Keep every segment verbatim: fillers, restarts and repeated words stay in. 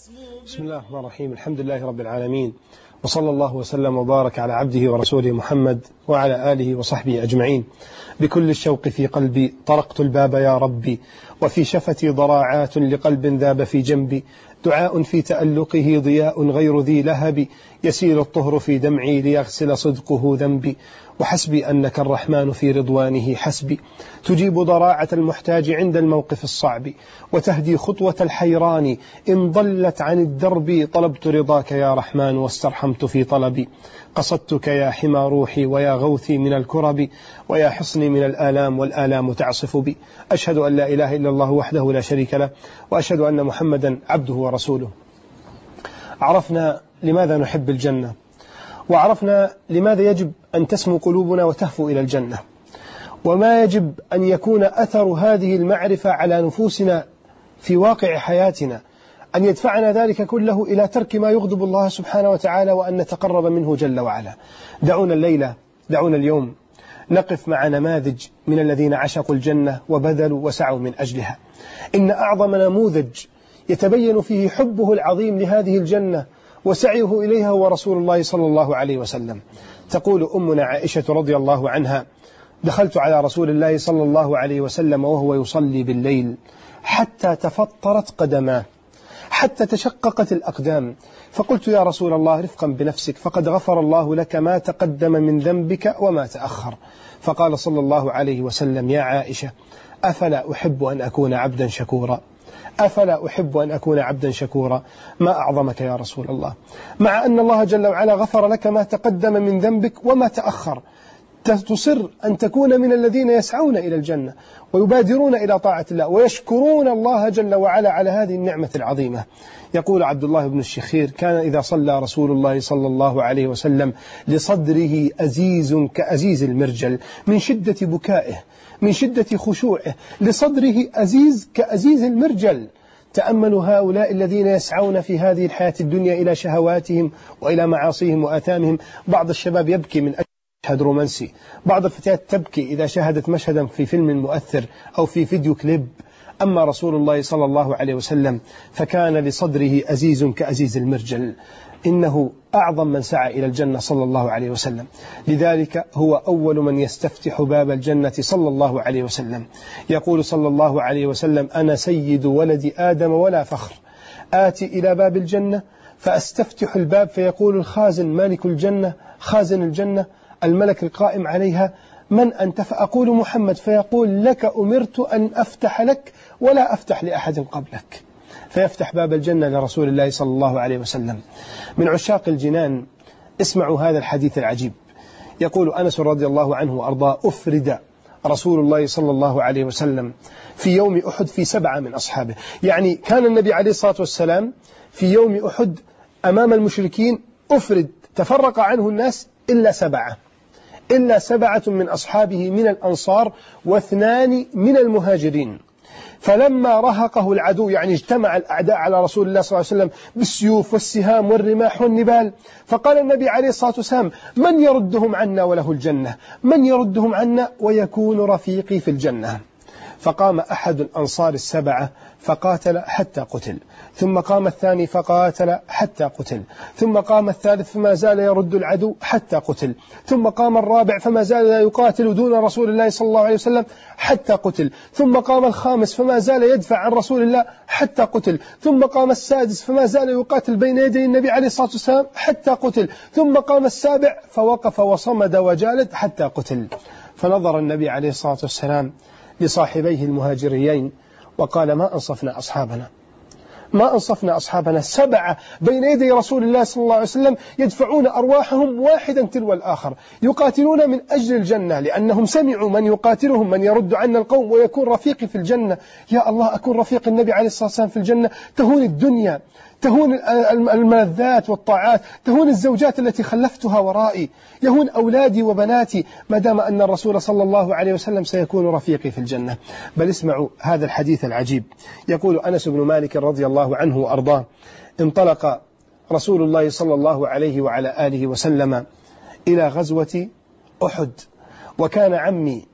بسم الله الرحمن الرحيم. الحمد لله رب العالمين، وصلى الله وسلم وبارك على عبده ورسوله محمد وعلى آله وصحبه أجمعين. بكل الشوق في قلبي طرقت الباب يا ربي، وفي شفتي ضراعات لقلب ذاب في جنبي. دعاء في تألقه ضياء غير ذي لهب، يسيل الطهر في دمعي ليغسل صدقه ذنبي. وحسبي أنك الرحمن في رضوانه حسبي، تجيب ضراعة المحتاج عند الموقف الصعب، وتهدي خطوة الحيران إن ضلت عن الدرب. طلبت رضاك يا رحمن واسترحمت في طلبي، قصدتك يا حمى روحي ويا غوثي من الكرب، ويا حصني من الآلام والآلام تعصف بي. أشهد أن لا إله إلا الله وحده لا شريك له، وأشهد أن محمدا عبده ورسوله. عرفنا لماذا نحب الجنة، وعرفنا لماذا يجب أن تسمو قلوبنا وتهفو إلى الجنة، وما يجب أن يكون أثر هذه المعرفة على نفوسنا في واقع حياتنا، أن يدفعنا ذلك كله إلى ترك ما يغضب الله سبحانه وتعالى، وأن نتقرب منه جل وعلا. دعونا الليلة دعونا اليوم نقف مع نماذج من الذين عشقوا الجنة وبذلوا وسعوا من أجلها. إن أعظم نموذج يتبين فيه حبه العظيم لهذه الجنة وسعيه إليها هو رسول الله صلى الله عليه وسلم. تقول أمنا عائشة رضي الله عنها: دخلت على رسول الله صلى الله عليه وسلم وهو يصلي بالليل حتى تفطرت قدماه، حتى تشققت الأقدام، فقلت: يا رسول الله رفقا بنفسك، فقد غفر الله لك ما تقدم من ذنبك وما تأخر. فقال صلى الله عليه وسلم: يا عائشة، أفلا أحب أن أكون عبدا شكورا، أفلا أحب أن أكون عبدا شكورا. ما أعظمك يا رسول الله، مع أن الله جل وعلا غفر لك ما تقدم من ذنبك وما تأخر، تصر أن تكون من الذين يسعون إلى الجنة ويبادرون إلى طاعة الله ويشكرون الله جل وعلا على هذه النعمة العظيمة. يقول عبد الله بن الشخير: كان إذا صلى رسول الله صلى الله عليه وسلم لصدره أزيز كأزيز المرجل من شدة بكائه، من شدة خشوعه، لصدره أزيز كأزيز المرجل. تأملوا هؤلاء الذين يسعون في هذه الحياة الدنيا إلى شهواتهم وإلى معاصيهم وآثامهم. بعض الشباب يبكي من أجل مشهد رومانسي، بعض الفتيات تبكي إذا شاهدت مشهدا في فيلم مؤثر أو في فيديو كليب. أما رسول الله صلى الله عليه وسلم فكان لصدره أزيز كأزيز المرجل. إنه أعظم من سعى إلى الجنة صلى الله عليه وسلم، لذلك هو أول من يستفتح باب الجنة صلى الله عليه وسلم. يقول صلى الله عليه وسلم: أنا سيد ولد آدم ولا فخر، آتي إلى باب الجنة فأستفتح الباب فيقول الخازن مالك الجنة، خازن الجنة، الملك القائم عليها: من أنت؟ فأقول محمد، فيقول: لك أمرت أن أفتح لك ولا أفتح لأحد قبلك. فيفتح باب الجنة لرسول الله صلى الله عليه وسلم. من عشاق الجنان اسمعوا هذا الحديث العجيب. يقول أنس رضي الله عنه وأرضاه: أفرد رسول الله صلى الله عليه وسلم في يوم أحد في سبعة من أصحابه. يعني كان النبي عليه الصلاة والسلام في يوم أحد أمام المشركين أفرد، تفرق عنه الناس إلا سبعة، إلا سبعة من أصحابه من الأنصار واثنان من المهاجرين. فلما رهقه العدو، يعني اجتمع الأعداء على رسول الله صلى الله عليه وسلم بالسيوف والسهام والرماح والنبال، فقال النبي عليه الصلاة والسلام: من يردهم عنا وله الجنة، من يردهم عنا ويكون رفيقي في الجنة. فقام أحد الأنصار السبعة فقاتل حتى قتل، ثم قام الثاني فقاتل حتى قتل، ثم قام الثالث فما زال يرد العدو حتى قتل، ثم قام الرابع فما زال يقاتل دون رسول الله صلى الله عليه وسلم حتى قتل، ثم قام الخامس فما زال يدفع عن رسول الله حتى قتل، ثم قام السادس فما زال يقاتل بين يدي النبي عليه الصلاة والسلام حتى قتل، ثم قام السابع فوقف وصمد وجالد حتى قتل. فنظر النبي عليه الصلاة والسلام لصاحبيه المهاجريين وقال: ما أنصفنا أصحابنا، ما أنصفنا أصحابنا، سبعة بين يدي رسول الله صلى الله عليه وسلم يدفعون أرواحهم واحدا تلو الآخر، يقاتلون من أجل الجنة، لأنهم سمعوا من يقاتلهم من يرد عنا القوم ويكون رفيقي في الجنة. يا الله، أكون رفيق النبي عليه الصلاة والسلام في الجنة، تهون الدنيا، تهون الملذات والطاعات، تهون الزوجات التي خلفتها ورائي، يهون أولادي وبناتي، ما دام أن الرسول صلى الله عليه وسلم سيكون رفيقي في الجنة. بل اسمعوا هذا الحديث العجيب. يقول أنس بن مالك رضي الله عنه وأرضاه: انطلق رسول الله صلى الله عليه وعلى آله وسلم إلى غزوة أحد، وكان عمي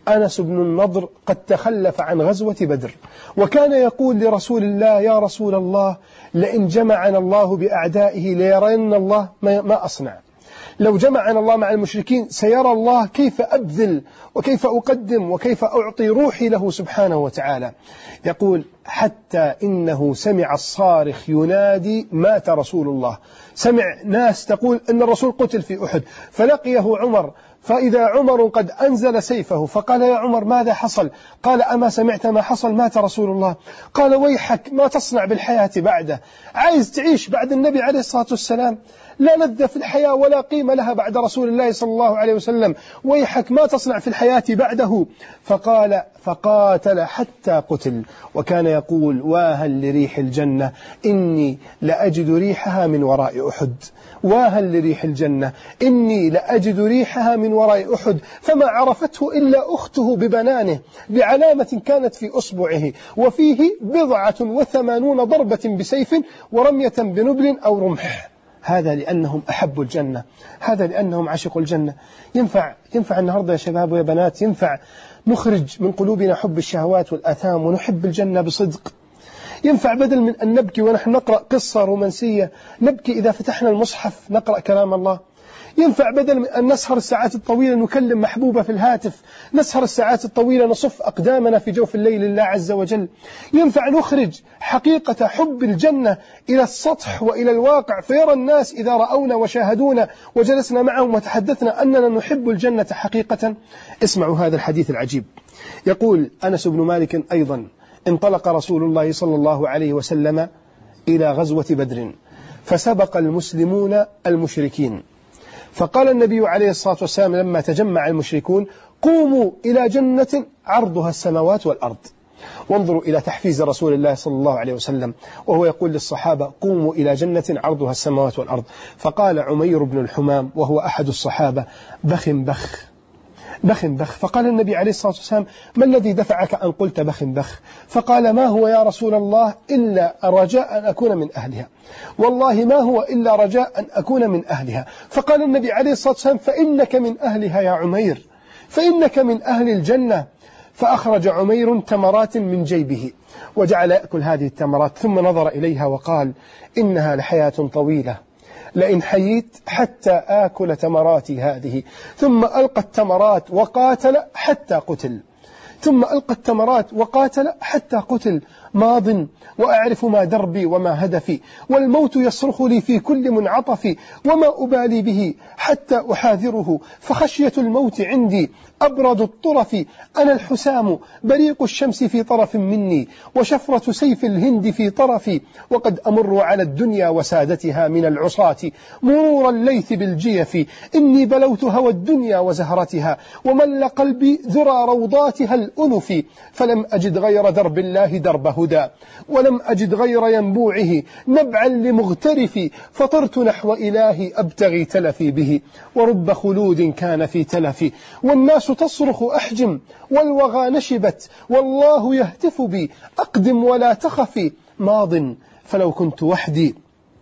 أنس بن النضر قد تخلف عن غزوة بدر، وكان يقول لرسول الله: يا رسول الله، لئن جمعنا الله بأعدائه ليرين الله ما أصنع. لو جمعنا الله مع المشركين سيرى الله كيف أبذل وكيف أقدم وكيف أعطي روحي له سبحانه وتعالى. يقول: حتى إنه سمع الصارخ ينادي: مات رسول الله. سمع ناس تقول أن الرسول قتل في أحد، فلقيه عمر، فإذا عمر قد أنزل سيفه فقال: يا عمر ماذا حصل؟ قال: أما سمعت ما حصل؟ مات رسول الله. قال: ويحك، ما تصنع بالحياة بعده؟ عايز تعيش بعد النبي عليه الصلاة والسلام؟ لا لذة في الحياة ولا قيمة لها بعد رسول الله صلى الله عليه وسلم، ويحك ما تصنع في الحياة بعده. فقال فقاتل حتى قتل، وكان يقول: واهل لريح الجنة إني لأجد ريحها من وراء أحد. واهل لريح الجنة إني لأجد ريحها من وراء أحد. فما عرفته إلا أخته ببنانه بعلامة كانت في أصبعه، وفيه بضعة وثمانون ضربة بسيف ورمية بنبل أو رمح. هذا لأنهم أحبوا الجنة، هذا لأنهم عشقوا الجنة. ينفع ينفع النهاردة يا شباب ويا بنات، ينفع نخرج من قلوبنا حب الشهوات والآثام ونحب الجنة بصدق؟ ينفع بدل من أن نبكي ونحن نقرأ قصة رومانسية نبكي إذا فتحنا المصحف نقرأ كلام الله؟ ينفع بدل من أن نسهر الساعات الطويلة نكلم محبوبة في الهاتف نسهر الساعات الطويلة نصف أقدامنا في جوف الليل لله عز وجل؟ ينفع نخرج حقيقة حب الجنة إلى السطح وإلى الواقع، فيرى الناس إذا رأونا وشاهدونا وجلسنا معهم وتحدثنا أننا نحب الجنة حقيقة؟ اسمعوا هذا الحديث العجيب. يقول أنس بن مالك أيضا: انطلق رسول الله صلى الله عليه وسلم إلى غزوة بدر، فسبق المسلمون المشركين، فقال النبي عليه الصلاة والسلام لما تجمع المشركون: قوموا إلى جنة عرضها السماوات والأرض. وانظروا إلى تحفيز رسول الله صلى الله عليه وسلم وهو يقول للصحابة: قوموا إلى جنة عرضها السماوات والأرض. فقال عمير بن الحمام وهو أحد الصحابة: بخ بخ بخ بخ. فقال النبي عليه الصلاة والسلام: ما الذي دفعك أن قلت بخ بخ؟ فقال: ما هو يا رسول الله إلا رجاء أن أكون من أهلها، والله ما هو إلا رجاء أن أكون من أهلها. فقال النبي عليه الصلاة والسلام: فإنك من أهلها يا عمير، فإنك من أهل الجنة. فأخرج عمير تمرات من جيبه وجعل يأكل هذه التمرات، ثم نظر إليها وقال: إنها لحياة طويلة، لئن حييت حتى آكل تمراتي هذه. ثم ألقى التمرات وقاتل حتى قتل، ثم ألقى التمرات وقاتل حتى قتل. ماض وأعرف ما دربي وما هدفي، والموت يصرخ لي في كل منعطف، وما أبالي به حتى أحاذره، فخشية الموت عندي أبرد الطرف. أنا الحسام بريق الشمس في طرف مني، وشفرة سيف الهند في طرفي، وقد أمر على الدنيا وسادتها من العصاة مرور الليث بالجيف. إني بلوت هوى الدنيا وزهرتها، ومل قلبي ذرى روضاتها الأنف، فلم أجد غير درب الله درب هدى، ولم أجد غير ينبوعه نبعا لمغترف، فطرت نحو إلهي أبتغي تلفي به، ورب خلود كان في تلفي، والناس تصرخ أحجم والوغى نشبت، والله يهتف بي أقدم ولا تخفي. ماض فلو كنت وحدي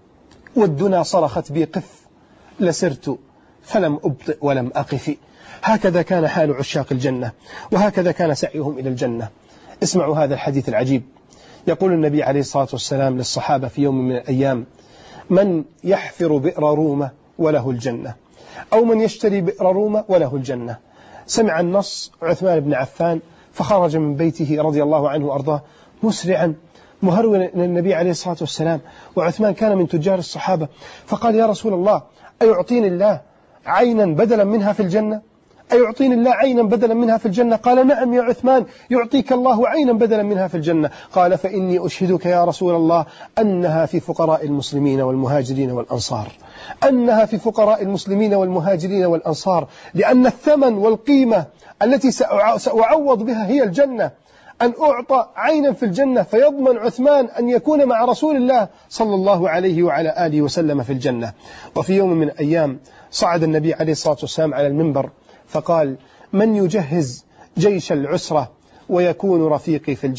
والدنا صرخت بي قف، لسرت فلم أبطئ ولم أقف. هكذا كان حال عشاق الجنة، وهكذا كان سعيهم إلى الجنة. اسمعوا هذا الحديث العجيب. يقول النبي عليه الصلاة والسلام للصحابة في يوم من الأيام: من يحفر بئر رومة وله الجنة، أو من يشتري بئر رومة وله الجنة. سمع النص عثمان بن عفان فخرج من بيته رضي الله عنه وأرضاه مسرعا مهرولا إلى النبي عليه الصلاة والسلام، وعثمان كان من تجار الصحابة، فقال: يا رسول الله، أيعطيني الله عينا بدلا منها في الجنة؟ أيعطيني الله عينا بدلا منها في الجنة؟ قال: نعم يا عثمان، يعطيك الله عينا بدلا منها في الجنة. قال: فإني أشهدك يا رسول الله أنها في فقراء المسلمين والمهاجرين والأنصار، أنها في فقراء المسلمين والمهاجرين والأنصار، لأن الثمن والقيمة التي سأعوض بها هي الجنة، أن أعطى عينا في الجنة، فيضمن عثمان أن يكون مع رسول الله صلى الله عليه وعلى آله وسلم في الجنة. وفي يوم من الأيام صعد النبي عليه الصلاة والسلام على المنبر فقال: من يجهز جيش العسرة ويكون رفيقي في الجنة؟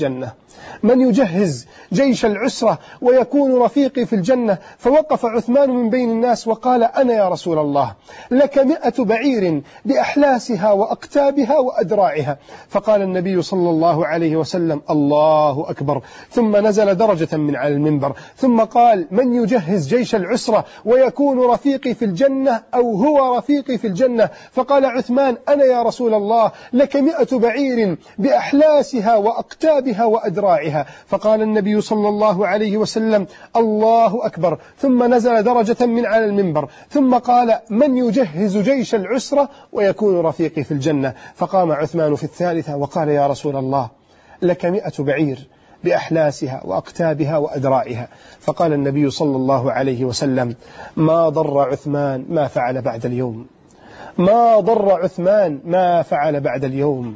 من يجهز جيش العسرة ويكون رفيقي في الجنة؟ فوقف عثمان من بين الناس وقال: أنا يا رسول الله، لك مئة بعير بأحلاسها وأقتابها وأدراعها. فقال النبي صلى الله عليه وسلم: الله أكبر، ثم نزل درجة من على المنبر ثم قال: من يجهز جيش العسرة ويكون رفيقي في الجنة أو هو رفيقي في الجنة؟ فقال عثمان: أنا يا رسول الله، لك مئة بعير بأحلاسها وأقتابها وأدراعها. فقال النبي صلى الله عليه وسلم: الله أكبر، ثم نزل درجة من على المنبر ثم قال: من يجهز جيش العسرة ويكون رفيقي في الجنة؟ فقام عثمان في الثالثة وقال: يا رسول الله، لك مئة بعير بأحلاسها وأقتابها وأدراعها. فقال النبي صلى الله عليه وسلم: ما ضر عثمان ما فعل بعد اليوم، ما ضر عثمان ما فعل بعد اليوم.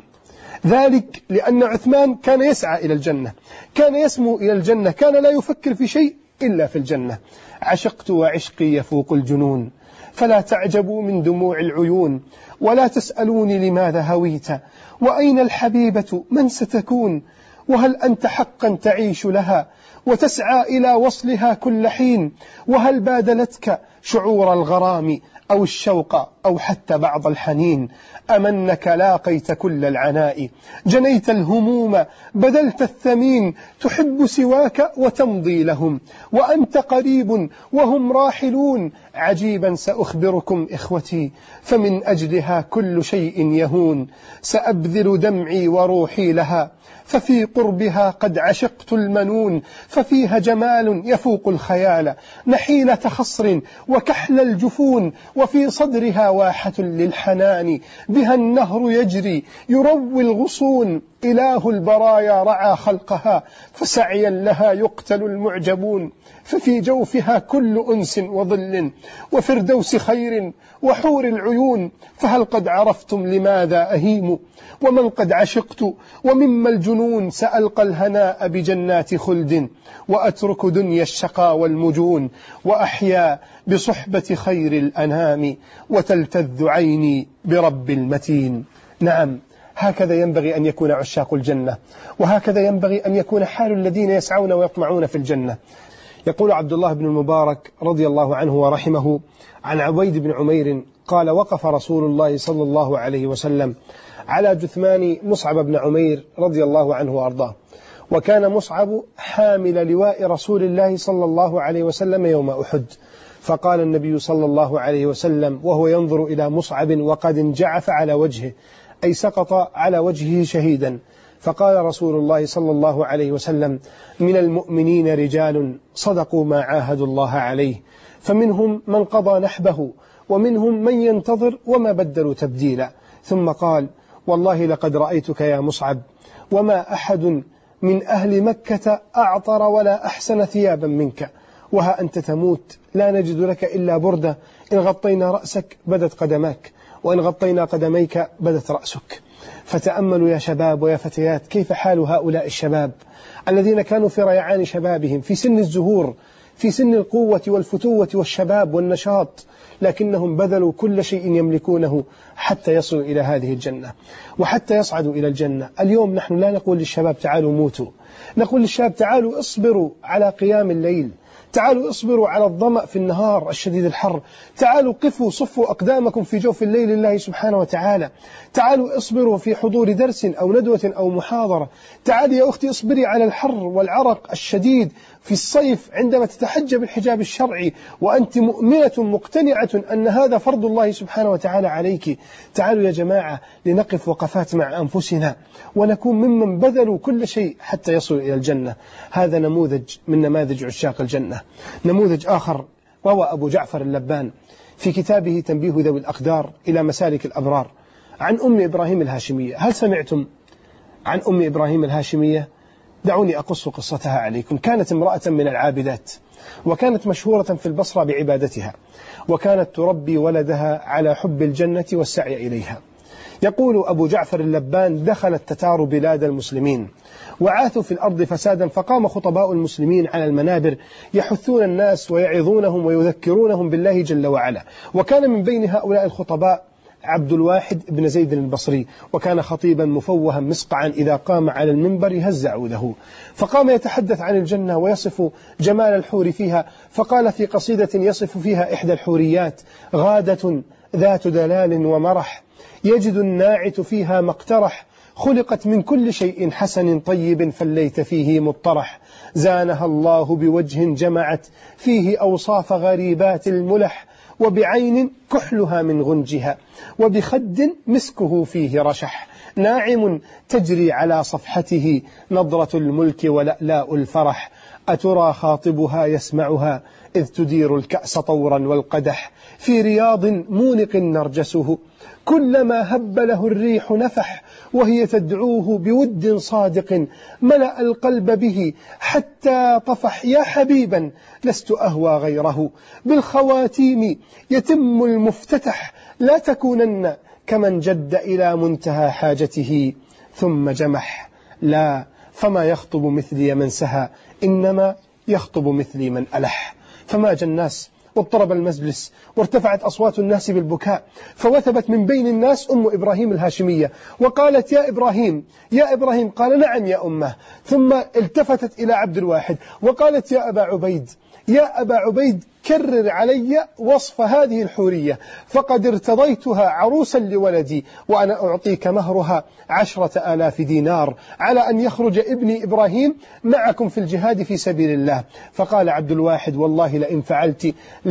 ذلك لأن عثمان كان يسعى إلى الجنة، كان يسمو إلى الجنة، كان لا يفكر في شيء إلا في الجنة. عشقت وعشقي يفوق الجنون، فلا تعجبوا من دموع العيون، ولا تسألوني لماذا هويت، وأين الحبيبة من ستكون، وهل أنت حقا تعيش لها وتسعى إلى وصلها كل حين، وهل بادلتك شعور الغرام أو الشوق أو حتى بعض الحنين، أمنك لاقيت كل العناء، جنيت الهموم بذلت الثمين، تحب سواك وتمضي لهم، وأنت قريب وهم راحلون، عجيبا سأخبركم إخوتي، فمن أجلها كل شيء يهون، سأبذل دمعي وروحي لها، ففي قربها قد عشقت المنون، ففيها جمال يفوق الخيال، نحيلة خصر وكحل الجفون، وفي صدرها واحة للحنان، بها النهر يجري يروي الغصون، إله البرايا رعى خلقها، فسعيا لها يقتل المعجبون، ففي جوفها كل أنس وظل، وفردوس خير وحور العيون، فهل قد عرفتم لماذا أهيم، ومن قد عشقت ومما الجنون، سألقى الهناء بجنات خلد، وأترك دنيا الشقى والمجون، وأحيا بصحبة خير الأنام، وتلتذ عيني برب المتين. نعم، هكذا ينبغي أن يكون عشاق الجنة، وهكذا ينبغي أن يكون حال الذين يسعون ويطمعون في الجنة. يقول عبد الله بن المبارك رضي الله عنه ورحمه عن عبيد بن عمير قال: وقف رسول الله صلى الله عليه وسلم على جثمان مصعب بن عمير رضي الله عنه وأرضاه، وكان مصعب حامل لواء رسول الله صلى الله عليه وسلم يوم أحد. فقال النبي صلى الله عليه وسلم وهو ينظر إلى مصعب وقد انجعف على وجهه، أي سقط على وجهه شهيدا، فقال رسول الله صلى الله عليه وسلم: من المؤمنين رجال صدقوا ما عاهدوا الله عليه، فمنهم من قضى نحبه ومنهم من ينتظر وما بدلوا تبديلا. ثم قال: والله لقد رأيتك يا مصعب، وما أحد من أهل مكة أعطر ولا أحسن ثيابا منك، وها أنت تموت لا نجد لك إلا بردة، إن غطينا رأسك بدت قدماك، وإن غطينا قدميك بدت رأسك. فتأملوا يا شباب ويا فتيات كيف حال هؤلاء الشباب الذين كانوا في ريعان شبابهم، في سن الزهور، في سن القوة والفتوة والشباب والنشاط، لكنهم بذلوا كل شيء يملكونه حتى يصلوا إلى هذه الجنة وحتى يصعدوا إلى الجنة. اليوم نحن لا نقول للشباب تعالوا موتوا، نقول للشباب تعالوا اصبروا على قيام الليل، تعالوا اصبروا على الظمأ في النهار الشديد الحر، تعالوا قفوا صفوا أقدامكم في جوف الليل لله سبحانه وتعالى، تعالوا اصبروا في حضور درس أو ندوة أو محاضرة، تعالي يا أختي اصبري على الحر والعرق الشديد في الصيف عندما تتحجب الحجاب الشرعي وأنت مؤمنة مقتنعة أن هذا فرض الله سبحانه وتعالى عليك. تعالوا يا جماعة لنقف وقفات مع أنفسنا ونكون ممن بذلوا كل شيء حتى يصلوا إلى الجنة. هذا نموذج من نماذج عشاق الجنة. نموذج آخر روى أبو جعفر اللبان في كتابه تنبيه ذوي الأقدار إلى مسالك الأبرار عن أم إبراهيم الهاشمية. هل سمعتم عن أم إبراهيم الهاشمية؟ دعوني أقص قصتها عليكم. كانت امرأة من العابدات، وكانت مشهورة في البصرة بعبادتها، وكانت تربي ولدها على حب الجنة والسعي إليها. يقول أبو جعفر اللبان: دخل التتار بلاد المسلمين وعاثوا في الأرض فسادا، فقام خطباء المسلمين على المنابر يحثون الناس ويعظونهم ويذكرونهم بالله جل وعلا. وكان من بين هؤلاء الخطباء عبد الواحد بن زيد البصري، وكان خطيبا مفوها مسقعا إذا قام على المنبر هز عوده، فقام يتحدث عن الجنة ويصف جمال الحور فيها، فقال في قصيدة يصف فيها إحدى الحوريات: غادة ذات دلال ومرح، يجد الناعت فيها ما اقترح، خلقت من كل شيء حسن طيب فالليت فيه مطرح، زانها الله بوجه جمعت فيه أوصاف غريبات الملح، وبعين كحلها من غنجها، وبخد مسكه فيه رشح، ناعم تجري على صفحته نضرة الملك ولألاء الفرح، أترى خاطبها يسمعها إذ تدير الكأس طورا والقدح، في رياض مونق نرجسه كلما هب له الريح نفح، وهي تدعوه بود صادق ملأ القلب به حتى طفح، يا حبيبا لست أهوى غيره، بالخواتيم يتم المفتتح، لا تكونن كمن جد إلى منتهى حاجته ثم جمح، لا فما يخطب مثلي من سهى، إنما يخطب مثلي من ألح. فماج الناس واضطرب المجلس وارتفعت أصوات الناس بالبكاء، فوثبت من بين الناس أم إبراهيم الهاشمية وقالت: يا إبراهيم يا إبراهيم. قال: نعم يا أمه. ثم التفتت إلى عبد الواحد وقالت: يا أبا عبيد يا أبا عبيد كرر علي وصف هذه الحورية، فقد ارتضيتها عروسا لولدي، وأنا أعطيك مهرها عشرة آلاف دينار على أن يخرج ابني إبراهيم معكم في الجهاد في سبيل الله. فقال عبد الواحد: والله لئن فعلت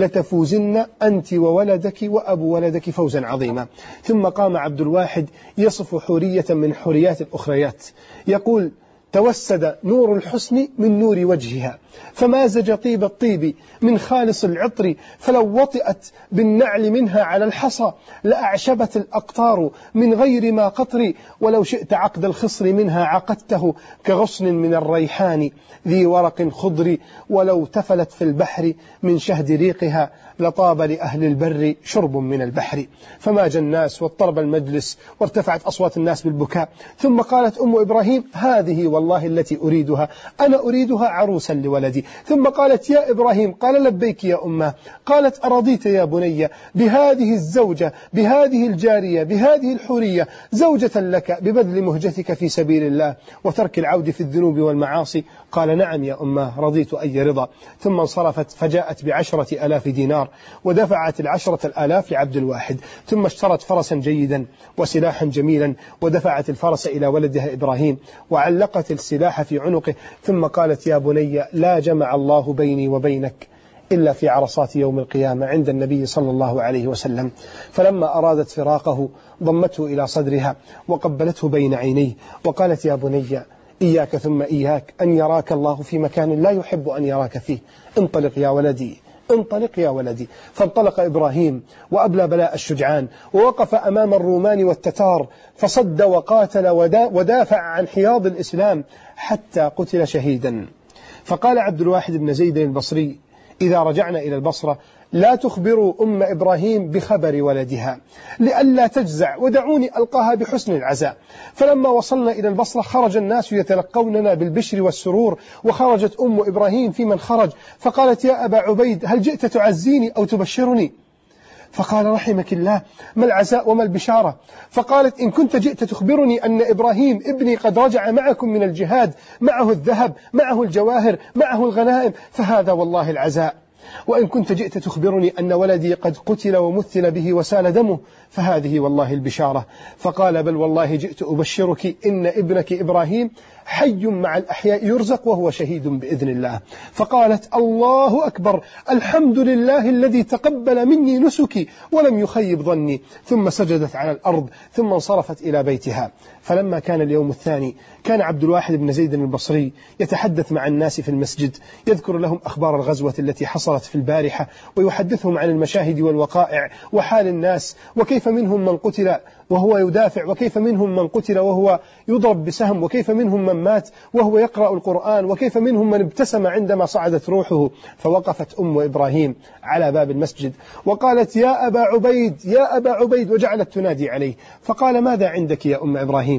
لتفوزن أنت وولدك وأبو ولدك فوزا عظيما. ثم قام عبد الواحد يصف حورية من حوريات الأخريات، يقول: توسد نور الحسن من نور وجهها، فمازج طيب الطيب من خالص العطر، فلو وطئت بالنعل منها على الحصى لأعشبت الأقطار من غير ما قطر، ولو شئت عقد الخصر منها عقدته كغصن من الريحان ذي ورق خضر، ولو تفلت في البحر من شهد ريقها لطاب لأهل البر شرب من البحر. فماج الناس واضطرب المجلس وارتفعت أصوات الناس بالبكاء. ثم قالت أم إبراهيم: هذه والله التي أريدها، أنا أريدها عروسا لولدي. ثم قالت: يا إبراهيم. قال: لبيك يا أمه. قالت: أرضيت يا بني بهذه الزوجة بهذه الجارية بهذه الحورية زوجة لك ببذل مهجتك في سبيل الله وترك العود في الذنوب والمعاصي؟ قال: نعم يا أمه، رضيت أي رضا. ثم انصرفت فجاءت بعشرة ألاف دينار ودفعت العشرة الآلاف لعبد الواحد، ثم اشترت فرسا جيدا وسلاحا جميلا ودفعت الفرس إلى ولدها إبراهيم وعلقت السلاح في عنقه، ثم قالت: يا بني لا جمع الله بيني وبينك إلا في عرصات يوم القيامة عند النبي صلى الله عليه وسلم. فلما أرادت فراقه ضمته إلى صدرها وقبلته بين عينيه وقالت: يا بني إياك ثم إياك أن يراك الله في مكان لا يحب أن يراك فيه، انطلق يا ولدي انطلق يا ولدي. فانطلق إبراهيم وأبلى بلاء الشجعان ووقف أمام الرومان والتتار فصد وقاتل ودافع عن حياض الإسلام حتى قتل شهيدا. فقال عبد الواحد بن زيد البصري: إذا رجعنا إلى البصرة لا تخبروا أم إبراهيم بخبر ولدها لئلا تجزع، ودعوني ألقاها بحسن العزاء. فلما وصلنا إلى البصرة خرج الناس يتلقوننا بالبشر والسرور، وخرجت أم إبراهيم في من خرج فقالت: يا أبا عبيد هل جئت تعزيني أو تبشرني؟ فقال: رحمك الله، ما العزاء وما البشارة؟ فقالت: إن كنت جئت تخبرني أن إبراهيم ابني قد رجع معكم من الجهاد، معه الذهب معه الجواهر معه الغنائم، فهذا والله العزاء. وإن كنت جئت تخبرني أن ولدي قد قتل ومثل به وسال دمه، فهذه والله البشارة. فقال: بل والله جئت أبشرك إن ابنك إبراهيم حي مع الأحياء يرزق وهو شهيد بإذن الله. فقالت: الله أكبر، الحمد لله الذي تقبل مني نسكي ولم يخيب ظني. ثم سجدت على الأرض ثم انصرفت إلى بيتها. فلما كان اليوم الثاني كان عبد الواحد بن زيد البصري يتحدث مع الناس في المسجد، يذكر لهم أخبار الغزوة التي حصلت في البارحة، ويحدثهم عن المشاهد والوقائع وحال الناس، وكيف منهم من قتل وهو يدافع، وكيف منهم من قتل وهو يضرب بسهم، وكيف منهم من مات وهو يقرأ القرآن، وكيف منهم من ابتسم عندما صعدت روحه. فوقفت أم إبراهيم على باب المسجد وقالت: يا أبا عبيد يا أبا عبيد، وجعلت تنادي عليه. فقال: ماذا عندك يا أم إبراهيم؟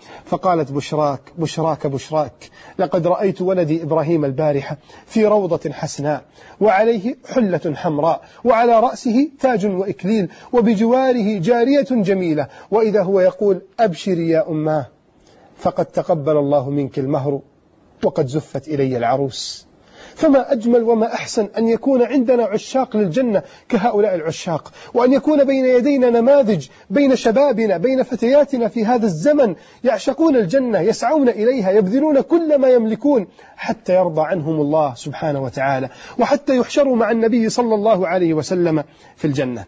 فقالت بشراك بشراك بشراك، لقد رأيت ولدي إبراهيم البارحة في روضة حسناء وعليه حلة حمراء وعلى رأسه تاج وإكليل وبجواره جارية جميلة، وإذا هو يقول أبشري يا أماه فقد تقبل الله منك المهر وقد زفت إلي العروس. فما أجمل وما أحسن أن يكون عندنا عشاق للجنة كهؤلاء العشاق، وأن يكون بين يدينا نماذج بين شبابنا بين فتياتنا في هذا الزمن يعشقون الجنة، يسعون إليها، يبذلون كل ما يملكون حتى يرضى عنهم الله سبحانه وتعالى، وحتى يحشروا مع النبي صلى الله عليه وسلم في الجنة.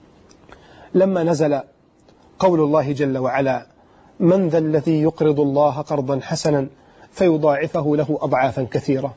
لما نزل قول الله جل وعلا: من ذا الذي يقرض الله قرضا حسنا فيضاعفه له أضعافا كثيرة،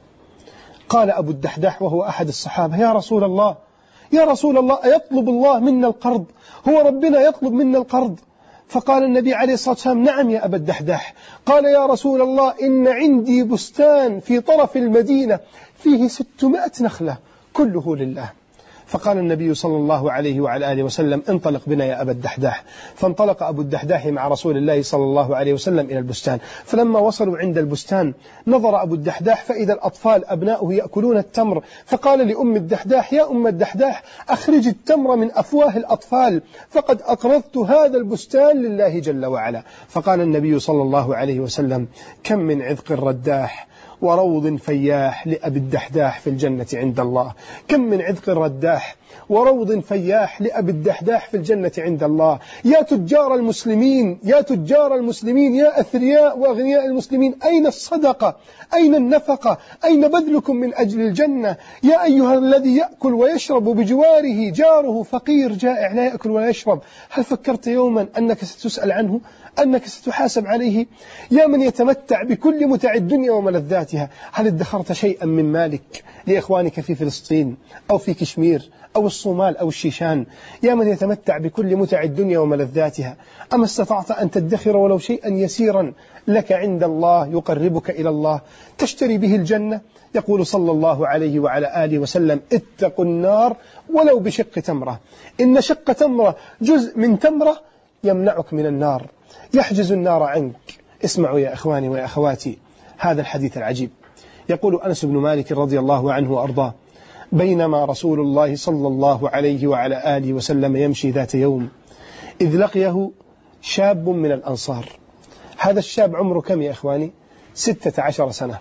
قال أبو الدحداح وهو أحد الصحابة: يا رسول الله يا رسول الله أيطلب الله منا القرض؟ هو ربنا يطلب منا القرض؟ فقال النبي عليه الصلاة والسلام: نعم يا أبا الدحداح. قال: يا رسول الله إن عندي بستان في طرف المدينة فيه ستمائة نخلة كله لله. فقال النبي صلى الله عليه وعلى آله وسلم: انطلق بنا يا أبا الدحداح. فانطلق أبو الدحداح مع رسول الله صلى الله عليه وسلم إلى البستان. فلما وصلوا عند البستان نظر أبو الدحداح فإذا الأطفال أبناؤه يأكلون التمر، فقال لأم الدحداح: يا أم الدحداح أخرج التمر من أفواه الأطفال فقد أقرضت هذا البستان لله جل وعلا. فقال النبي صلى الله عليه وسلم: كم من عذق رداح وروض فياح لأبي الدحداح في الجنة عند الله، كم من عذق رداح وروض فياح لأبي الدحداح في الجنة عند الله. يا تجار المسلمين يا تجار المسلمين يا أثرياء وأغنياء المسلمين، أين الصدقة؟ أين النفقة؟ أين بذلكم من أجل الجنة؟ يا أيها الذي يأكل ويشرب بجواره جاره فقير جائع لا يأكل ولا يشرب، هل فكرت يوما أنك ستسأل عنه؟ أنك ستحاسب عليه؟ يا من يتمتع بكل متع الدنيا وملذاتها، هل ادخرت شيئا من مالك لإخوانك في فلسطين أو في كشمير أو الصومال أو الشيشان؟ يا من يتمتع بكل متع الدنيا وملذاتها، أما استطعت أن تدخر ولو شيئا يسيرا لك عند الله يقربك إلى الله تشتري به الجنة؟ يقول صلى الله عليه وعلى آله وسلم: اتقوا النار ولو بشق تمرة، إن شق تمرة جزء من تمرة يمنعك من النار، يحجز النار عنك. اسمعوا يا إخواني ويا أخواتي هذا الحديث العجيب. يقول أنس بن مالك رضي الله عنه وأرضاه: بينما رسول الله صلى الله عليه وعلى آله وسلم يمشي ذات يوم إذ لقيه شاب من الأنصار. هذا الشاب عمره كم يا إخواني؟ ستة عشر سنة.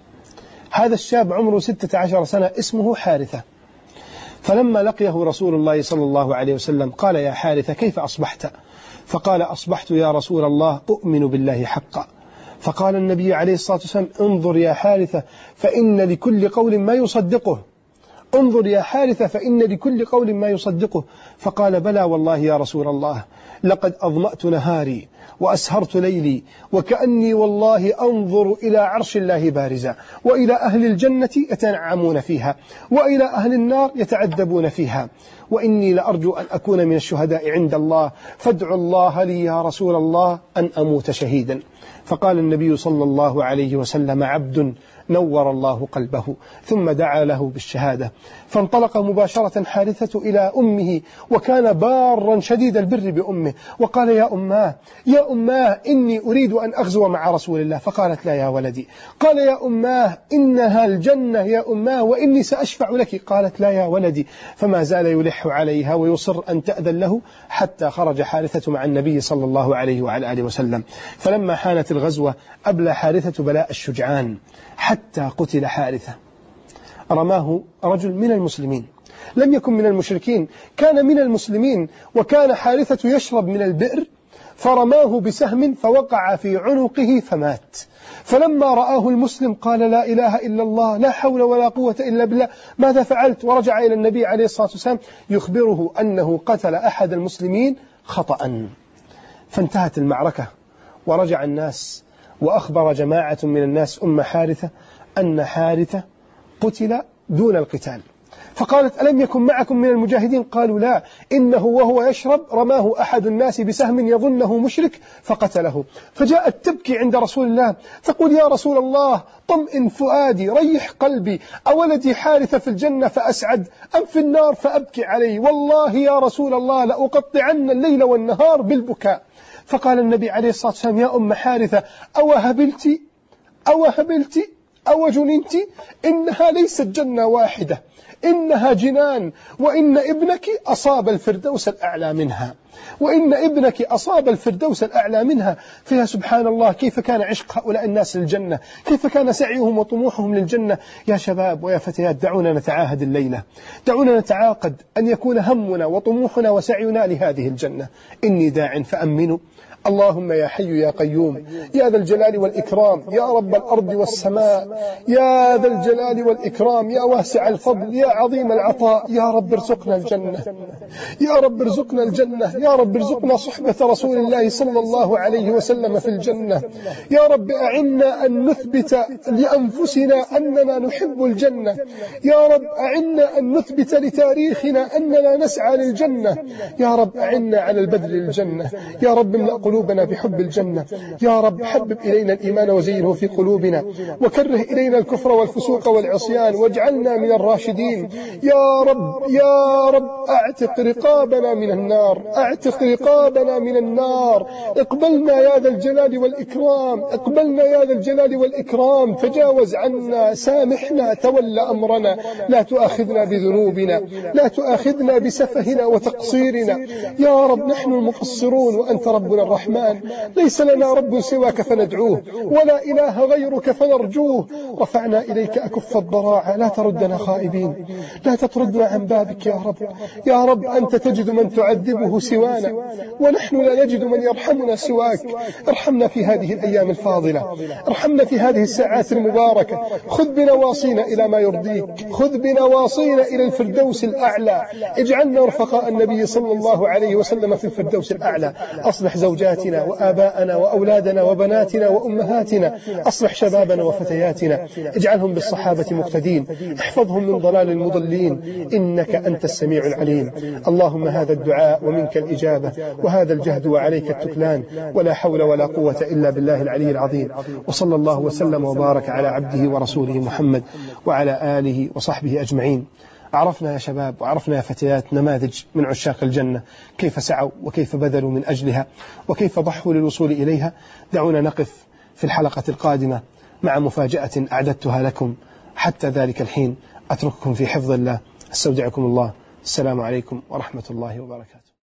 هذا الشاب عمره ستة عشر سنة اسمه حارثة. فلما لقيه رسول الله صلى الله عليه وسلم قال: يا حارثة كيف أصبحت؟ فقال: أصبحت يا رسول الله أؤمن بالله حقا. فقال النبي عليه الصلاة والسلام: انظر يا حارثة فإن لكل قول ما يصدقه، انظر يا حارثة فإن لكل قول ما يصدقه. فقال: بلى والله يا رسول الله، لقد أظمأت نهاري وأسهرت ليلي وكأني والله أنظر إلى عرش الله بارزا، وإلى أهل الجنة يتنعمون فيها وإلى أهل النار يتعذبون فيها، وإني لأرجو أن أكون من الشهداء عند الله، فادعوا الله لي يا رسول الله أن أموت شهيدا. فقال النبي صلى الله عليه وسلم: عبد نور الله قلبه، ثم دعا له بالشهادة. فانطلق مباشرة حارثة إلى أمه، وكان بارا شديد البر بأمه، وقال: يا أماه يا أماه إني أريد أن أغزو مع رسول الله. فقالت: لا يا ولدي. قال: يا أماه إنها الجنة يا أماه وإني سأشفع لك. قالت: لا يا ولدي. فما زال يلح عليها ويصر أن تأذن له حتى خرج حارثة مع النبي صلى الله عليه وعلى آله وسلم. فلما حانت الغزوة أبلى حارثة بلاء الشجعان حتى قتل حارثة. رماه رجل من المسلمين، لم يكن من المشركين، كان من المسلمين، وكان حارثة يشرب من البئر، فرماه بسهم فوقع في عنقه فمات. فلما رآه المسلم قال: لا إله إلا الله، لا حول ولا قوة إلا بالله، ماذا فعلت؟ ورجع إلى النبي عليه الصلاة والسلام يخبره أنه قتل أحد المسلمين خطأ. فانتهت المعركة ورجع الناس، وأخبر جماعة من الناس أم حارثة أن حارثة قتل دون القتال. فقالت: ألم يكن معكم من المجاهدين؟ قالوا: لا، إنه وهو يشرب رماه أحد الناس بسهم يظنه مشرك فقتله. فجاءت تبكي عند رسول الله تقول: يا رسول الله، طمئن فؤادي، ريح قلبي، أولدي حارثة في الجنة فأسعد أم في النار فأبكي عليه؟ والله يا رسول الله لأقطعن الليل والنهار بالبكاء. فقال النبي عليه الصلاة والسلام: يا أم حارثة، أو هبلت أو هبلت أو جننت؟ إنها ليست جنة واحدة، إنها جنان، وإن ابنك أصاب الفردوس الأعلى منها، وإن ابنك أصاب الفردوس الأعلى منها. فيا سبحان الله، كيف كان عشق هؤلاء الناس للجنة، كيف كان سعيهم وطموحهم للجنة. يا شباب ويا فتيات، دعونا نتعاهد الليلة، دعونا نتعاقد أن يكون همنا وطموحنا وسعينا لهذه الجنة. إني داع فأمنوا. اللهم يا حي يا قيوم يا ذا الجلال والإكرام، يا رب الأرض والسماء، يا ذا الجلال والإكرام، يا واسع الفضل، يا عظيم العطاء، يا رب ارزقنا الجنة، يا رب ارزقنا الجنة، يا رب ارزقنا صحبة رسول الله صلى الله عليه وسلم في الجنة. يا رب أعنا أن نثبت لأنفسنا أننا نحب الجنة، يا رب أعنا أن نثبت لتاريخنا أننا نسعى للجنة، يا رب أعنا على البذل للجنة، يا رب املأ قلوبنا بحب الجنة، يا رب حبب إلينا الإيمان وزينه في قلوبنا، وكره إلينا الكفر والفسوق والعصيان، واجعلنا من الراشدين. يا رب يا رب أعتق رقابنا من النار، أعتق رقابنا من النار، اقبلنا يا ذا الجلال والإكرام، اقبلنا يا ذا الجلال والإكرام، تجاوز عنا، سامحنا، تول أمرنا، لا تؤاخذنا بذنوبنا، لا تؤاخذنا بسفهنا وتقصيرنا. يا رب نحن المقصرون وأنت ربنا الرحمن، ليس لنا رب سواك فندعوه، ولا إله غيرك فنرجوه. رفعنا إليك أكف الضراعة، لا تردنا خائبين، لا تطردنا عن بابك يا رب. يا رب أنت تجد من تعذبه سوانا، ونحن لا نجد من يرحمنا سواك. ارحمنا في هذه الأيام الفاضلة، ارحمنا في هذه الساعات المباركة، خذ بنواصينا إلى ما يرضيك، خذ بنواصينا إلى الفردوس الأعلى، اجعلنا رفقاء النبي صلى الله عليه وسلم في الفردوس الأعلى. أصلح زوجاتنا وآباءنا وأولادنا وبناتنا وأمهاتنا، أصلح شبابنا وفتياتنا، اجعلهم بالصحابة مقتدين، احفظهم من ضلال المضلين، إنك أنت السميع العليم. اللهم هذا الدعاء ومنك الإجابة، وهذا الجهد وعليك التكلان، ولا حول ولا قوة إلا بالله العلي العظيم. وصلى الله وسلم وبارك على عبده ورسوله محمد وعلى آله وصحبه أجمعين. عرفنا يا شباب وعرفنا يا فتيات نماذج من عشاق الجنة، كيف سعوا وكيف بذلوا من أجلها وكيف ضحوا للوصول إليها. دعونا نقف في الحلقة القادمة مع مفاجأة أعددتها لكم. حتى ذلك الحين أترككم في حفظ الله، استودعكم الله. السلام عليكم ورحمة الله وبركاته.